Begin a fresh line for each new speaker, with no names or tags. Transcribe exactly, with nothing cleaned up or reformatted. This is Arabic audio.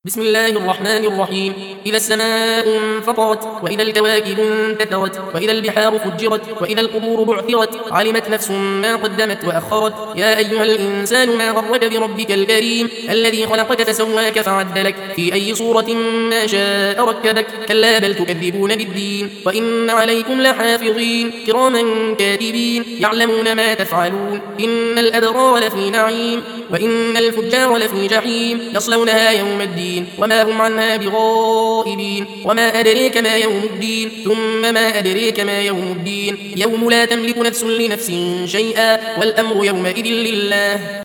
بسم الله الرحمن الرحيم. إذا السماء انفطرت وإذا الكواكب انتثرت وإذا البحار فجرت وإذا القبور بعثرت علمت نفس ما قدمت وأخرت. يا أيها الإنسان ما غرك بربك الكريم الذي خلقك فسواك فعدلك في أي صورة ما شاء ركبك. كلا بل تكذبون بالدين وإن عليكم لحافظين كراما كاتبين يعلمون ما تفعلون. إن الأبرار لفي نعيم وإن الفجار لفي جحيم يصلونها يوم الدين وما هم عنها بغائبين. وما أدريك ما يوم الدين ثم ما أدريك ما يوم الدين يوم لا تملك نفس لنفس شيئا والأمر يومئذ لله.